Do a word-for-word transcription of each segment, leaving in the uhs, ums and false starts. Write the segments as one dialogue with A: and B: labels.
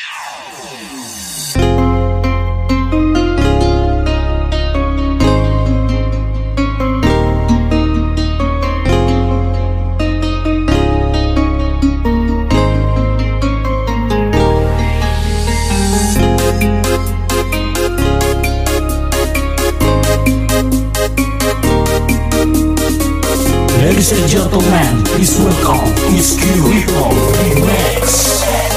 A: Ladies and gentlemen, please welcome Iski Rico Remix.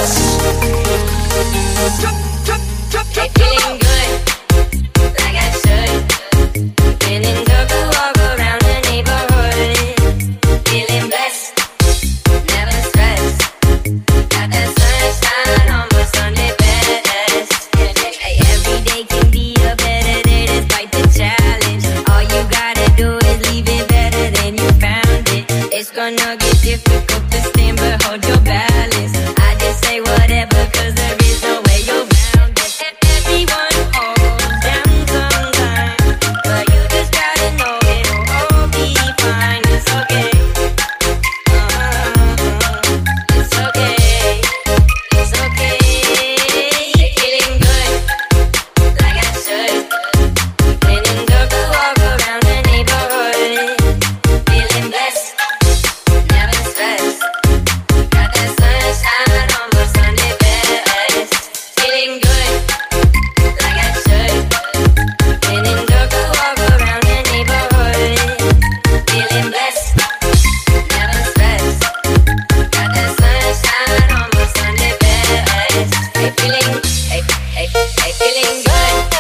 B: Feeling good, like I should. Feeling good to walk around the neighborhood. Feeling blessed, never stressed. Got that sunshine on my Sunday best. Hey, every day can be a better day despite the challenge. All you gotta do is leave it better than you found it. It's gonna get difficult to stand, but hold your balance. I just say whatever, cause there is no way you're bound. Everyone falls down sometimes, but you just gotta know it'll all be fine. It's okay. Uh-huh. It's okay. It's okay. Feeling good, like I should. Feeling good to walk around the neighborhood. Feeling blessed, never stressed. Got that sunshine on my Sunday best. Feeling good, like I should. Feeling good to walk around the neighborhood. Feeling blessed, never stressed. Got that sunshine on my Sunday best. Hey, feeling, hey, hey, hey, feeling good.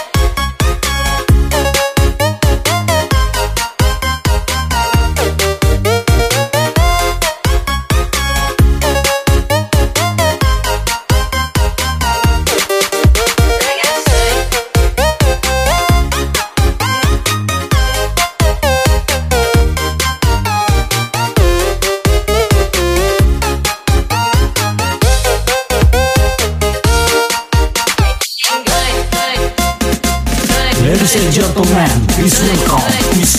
B: Like I should. Feeling good, good, good.
A: Ladies and gentlemen, please welcome Iski